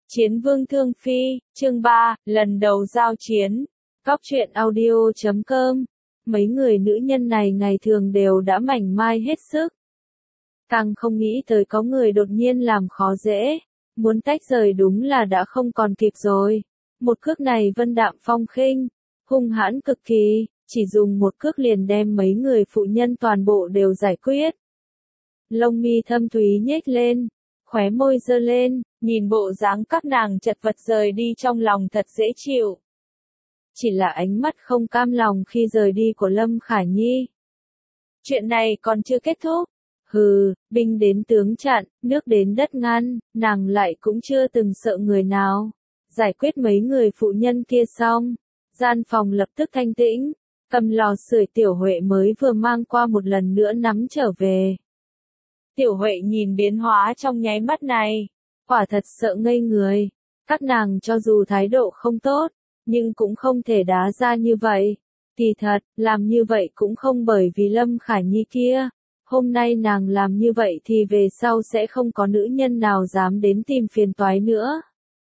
Chiến vương Thương Phi, chương 3, lần đầu giao chiến. Cóc truyện audio.com. Mấy người nữ nhân này ngày thường đều đã mảnh mai hết sức. Càng không nghĩ tới có người đột nhiên làm khó dễ. Muốn tách rời đúng là đã không còn kịp rồi. Một cước này vân đạm phong khinh, hung hãn cực kỳ, chỉ dùng một cước liền đem mấy người phụ nhân toàn bộ đều giải quyết. Lông mi thâm thúy nhếch lên, khóe môi giơ lên, nhìn bộ dáng các nàng chật vật rời đi trong lòng thật dễ chịu. Chỉ là ánh mắt không cam lòng khi rời đi của Lâm Khả Nhi. Chuyện này còn chưa kết thúc. Hừ, binh đến tướng chặn, nước đến đất ngăn, nàng lại cũng chưa từng sợ người nào. Giải quyết mấy người phụ nhân kia xong, gian phòng lập tức thanh tĩnh, cầm lò sưởi Tiểu Huệ mới vừa mang qua một lần nữa nắm trở về. Tiểu Huệ nhìn biến hóa trong nháy mắt này, quả thật sợ ngây người. Các nàng cho dù thái độ không tốt, nhưng cũng không thể đá ra như vậy. Kỳ thật, làm như vậy cũng không bởi vì Lâm Khả Nhi kia. Hôm nay nàng làm như vậy thì về sau sẽ không có nữ nhân nào dám đến tìm phiền toái nữa.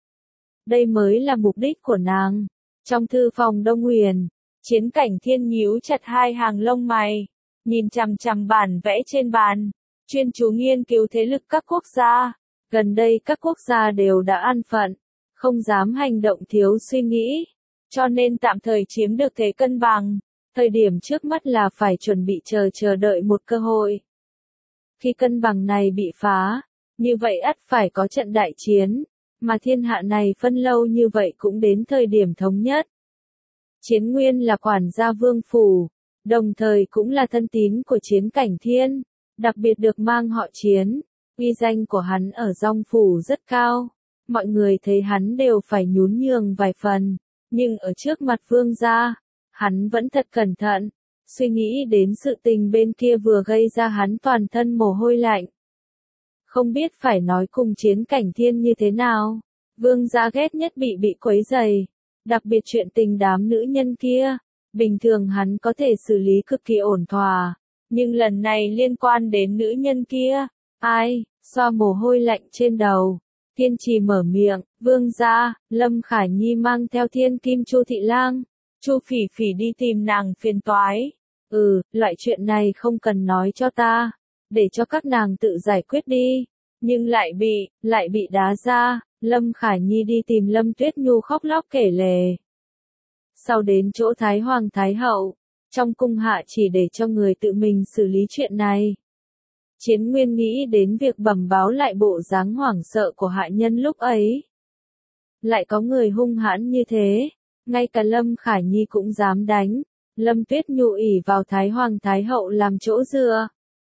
Đây mới là mục đích của nàng. Trong thư phòng Đông Huyền, Chiến Cảnh Thiên nhíu chặt hai hàng lông mày, nhìn chằm chằm bản vẽ trên bàn, chuyên chú nghiên cứu thế lực các quốc gia. Gần đây các quốc gia đều đã an phận, không dám hành động thiếu suy nghĩ, cho nên tạm thời chiếm được thế cân bằng. Thời điểm trước mắt là phải chuẩn bị chờ đợi một cơ hội. Khi cân bằng này bị phá, như vậy ắt phải có trận đại chiến, mà thiên hạ này phân lâu như vậy cũng đến thời điểm thống nhất. Chiến Nguyên là quản gia Vương phủ, đồng thời cũng là thân tín của Chiến Cảnh Thiên, đặc biệt được mang họ Chiến, uy danh của hắn ở Dong phủ rất cao, mọi người thấy hắn đều phải nhún nhường vài phần, nhưng ở trước mặt Vương gia, hắn vẫn thật cẩn thận, suy nghĩ đến sự tình bên kia vừa gây ra hắn toàn thân mồ hôi lạnh. Không biết phải nói cùng Chiến Cảnh Thiên như thế nào, Vương gia ghét nhất bị quấy rầy, đặc biệt chuyện tình đám nữ nhân kia, bình thường hắn có thể xử lý cực kỳ ổn thỏa, nhưng lần này liên quan đến nữ nhân kia, ai, xoa mồ hôi lạnh trên đầu. Kiên trì mở miệng, Vương gia, Lâm Khả Nhi mang theo Thiên Kim Chu Thị Lang, Chu Phỉ Phỉ đi tìm nàng phiền toái. Loại chuyện này không cần nói cho ta, để cho các nàng tự giải quyết đi. Nhưng lại bị đá ra, Lâm Khả Nhi đi tìm Lâm Tuyết Nhu khóc lóc kể lể. Sau đến chỗ Thái Hoàng Thái Hậu, trong cung hạ chỉ để cho người tự mình xử lý chuyện này. Chiến Nguyên nghĩ đến việc bẩm báo lại bộ dáng hoảng sợ của hạ nhân lúc ấy. Lại có người hung hãn như thế, ngay cả Lâm Khả Nhi cũng dám đánh. Lâm Tuyết Nhu ỷ vào Thái Hoàng Thái Hậu làm chỗ dựa.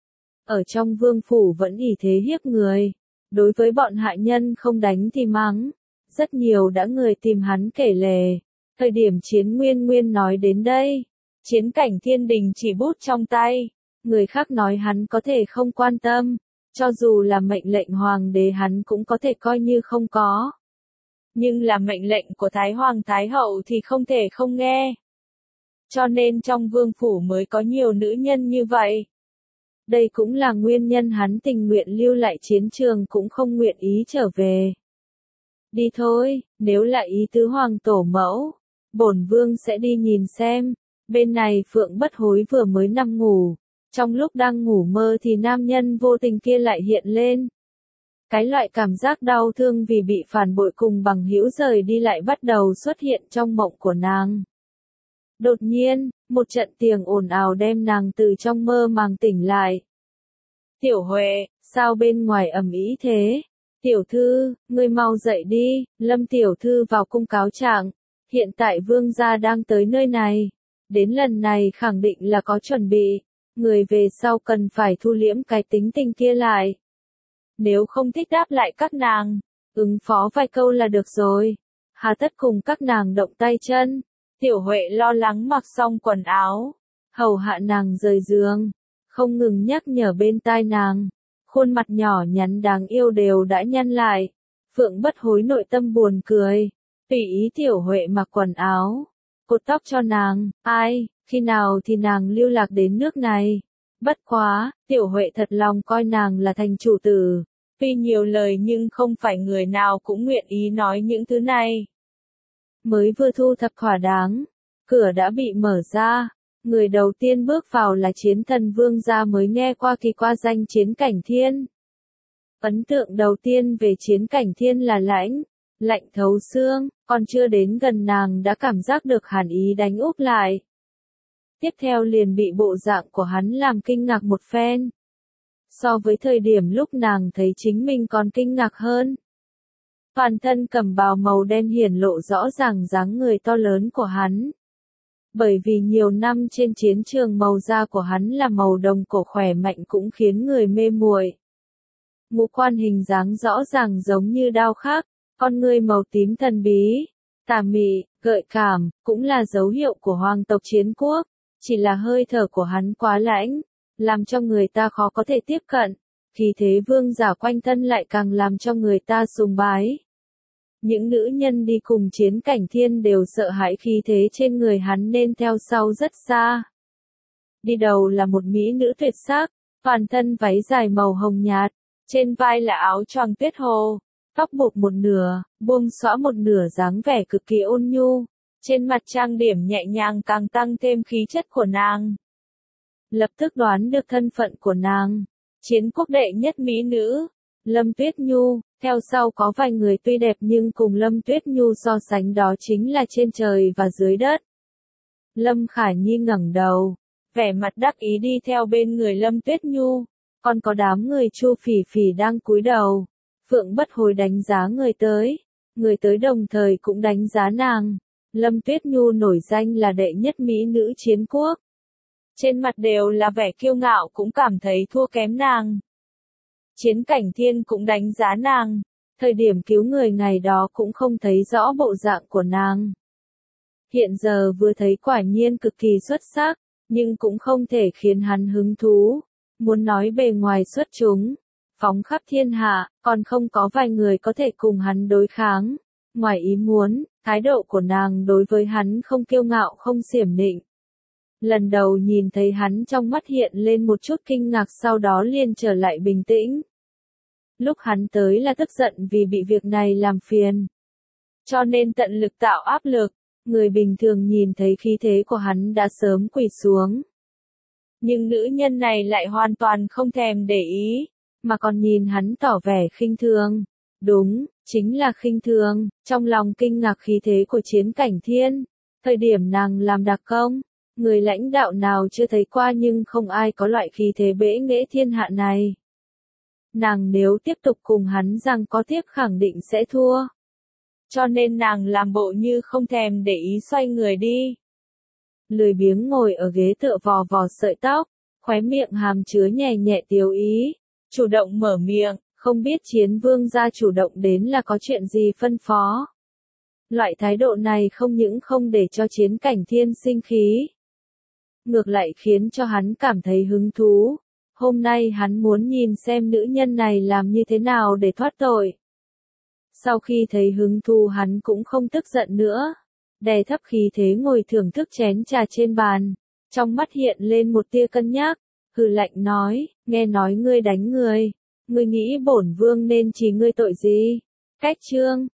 Ở trong vương phủ vẫn ỷ thế hiếp người. Đối với bọn hạ nhân không đánh thì mắng. Rất nhiều đã người tìm hắn kể lể. Thời điểm Chiến Nguyên nói đến đây, Chiến Cảnh Thiên đình chỉ bút trong tay. Người khác nói hắn có thể không quan tâm, cho dù là mệnh lệnh hoàng đế hắn cũng có thể coi như không có. Nhưng là mệnh lệnh của Thái Hoàng Thái Hậu thì không thể không nghe. Cho nên trong vương phủ mới có nhiều nữ nhân như vậy. Đây cũng là nguyên nhân hắn tình nguyện lưu lại chiến trường cũng không nguyện ý trở về. Đi thôi, nếu là ý tứ hoàng tổ mẫu, bổn vương sẽ đi nhìn xem. Bên này Phượng Bất Hối vừa mới nằm ngủ. Trong lúc đang ngủ mơ thì nam nhân vô tình kia lại hiện lên. Cái loại cảm giác đau thương vì bị phản bội cùng bằng hữu rời đi lại bắt đầu xuất hiện trong mộng của nàng. Đột nhiên, một trận tiếng ồn ào đem nàng từ trong mơ màng tỉnh lại. Tiểu Huệ, sao bên ngoài ầm ĩ thế? Tiểu thư, ngươi mau dậy đi, Lâm tiểu thư vào cung cáo trạng. Hiện tại vương gia đang tới nơi này. Đến lần này khẳng định là có chuẩn bị. Người về sau cần phải thu liễm cái tính tình kia lại. Nếu không thích đáp lại các nàng, ứng phó vài câu là được rồi. Hà tất cùng các nàng động tay chân. Tiểu Huệ lo lắng mặc xong quần áo, hầu hạ nàng rời giường, không ngừng nhắc nhở bên tai nàng. Khuôn mặt nhỏ nhắn đáng yêu đều đã nhăn lại. Phượng Bất Hối nội tâm buồn cười, tùy ý Tiểu Huệ mặc quần áo, cột tóc cho nàng. Ai, khi nào thì nàng lưu lạc đến nước này. Bất quá, Tiểu Huệ thật lòng coi nàng là thành chủ tử. Tuy nhiều lời nhưng không phải người nào cũng nguyện ý nói những thứ này. Mới vừa thu thập thỏa đáng, cửa đã bị mở ra. Người đầu tiên bước vào là Chiến Thần Vương gia mới nghe qua kỳ qua danh Chiến Cảnh Thiên. Ấn tượng đầu tiên về Chiến Cảnh Thiên là lạnh thấu xương, còn chưa đến gần nàng đã cảm giác được hàn ý đánh úp lại. Tiếp theo liền bị bộ dạng của hắn làm kinh ngạc một phen. So với thời điểm lúc nàng thấy chính mình còn kinh ngạc hơn. Toàn thân cẩm bào màu đen hiển lộ rõ ràng dáng người to lớn của hắn. Bởi vì nhiều năm trên chiến trường màu da của hắn là màu đồng cổ khỏe mạnh cũng khiến người mê muội. Ngũ quan hình dáng rõ ràng giống như đao khắc, con ngươi màu tím thần bí, tà mị, gợi cảm, cũng là dấu hiệu của hoàng tộc Chiến Quốc, chỉ là hơi thở của hắn quá lãnh, làm cho người ta khó có thể tiếp cận, khí thế vương giả quanh thân lại càng làm cho người ta sùng bái. Những nữ nhân đi cùng Chiến Cảnh Thiên đều sợ hãi khí thế trên người hắn nên theo sau rất xa. Đi đầu là một mỹ nữ tuyệt sắc, toàn thân váy dài màu hồng nhạt, trên vai là áo choàng tuyết hồ, tóc buộc một nửa, buông xõa một nửa dáng vẻ cực kỳ ôn nhu, trên mặt trang điểm nhẹ nhàng càng tăng thêm khí chất của nàng. Lập tức đoán được thân phận của nàng, Chiến Quốc đệ nhất mỹ nữ, Lâm Tuyết Nhu, theo sau có vài người tuy đẹp nhưng cùng Lâm Tuyết Nhu so sánh đó chính là trên trời và dưới đất. Lâm Khải Nhi ngẩng đầu, vẻ mặt đắc ý đi theo bên người Lâm Tuyết Nhu, còn có đám người Chu Phỉ Phỉ đang cúi đầu. Phượng Bất Hối đánh giá người tới đồng thời cũng đánh giá nàng. Lâm Tuyết Nhu nổi danh là đệ nhất mỹ nữ Chiến Quốc. Trên mặt đều là vẻ kiêu ngạo cũng cảm thấy thua kém nàng. Chiến Cảnh Thiên cũng đánh giá nàng, thời điểm cứu người ngày đó cũng không thấy rõ bộ dạng của nàng. Hiện giờ vừa thấy quả nhiên cực kỳ xuất sắc, nhưng cũng không thể khiến hắn hứng thú. Muốn nói bề ngoài xuất chúng, phóng khắp thiên hạ, còn không có vài người có thể cùng hắn đối kháng. Ngoài ý muốn, thái độ của nàng đối với hắn không kiêu ngạo không xiểm nịnh. Lần đầu nhìn thấy hắn trong mắt hiện lên một chút kinh ngạc sau đó liền trở lại bình tĩnh. Lúc hắn tới là tức giận vì bị việc này làm phiền. Cho nên tận lực tạo áp lực, người bình thường nhìn thấy khí thế của hắn đã sớm quỳ xuống. Nhưng nữ nhân này lại hoàn toàn không thèm để ý, mà còn nhìn hắn tỏ vẻ khinh thường. Đúng, chính là khinh thường, trong lòng kinh ngạc khí thế của Chiến Cảnh Thiên. Thời điểm nàng làm đặc công, người lãnh đạo nào chưa thấy qua nhưng không ai có loại khí thế bẽ nghễ thiên hạ này. Nàng nếu tiếp tục cùng hắn rằng có tiếp khẳng định sẽ thua. Cho nên nàng làm bộ như không thèm để ý xoay người đi. Lười biếng ngồi ở ghế tựa vò vò sợi tóc, khóe miệng hàm chứa nhẹ nhẹ tiếu ý, chủ động mở miệng, không biết Chiến Vương gia chủ động đến là có chuyện gì phân phó. Loại thái độ này không những không để cho Chiến Cảnh Thiên sinh khí, ngược lại khiến cho hắn cảm thấy hứng thú. Hôm nay hắn muốn nhìn xem nữ nhân này làm như thế nào để thoát tội. Sau khi thấy hứng thú hắn cũng không tức giận nữa, đè thấp khí thế ngồi thưởng thức chén trà trên bàn, trong mắt hiện lên một tia cân nhắc, hừ lạnh nói, nghe nói ngươi đánh người, ngươi nghĩ bổn vương nên chỉ ngươi tội gì? Cách chương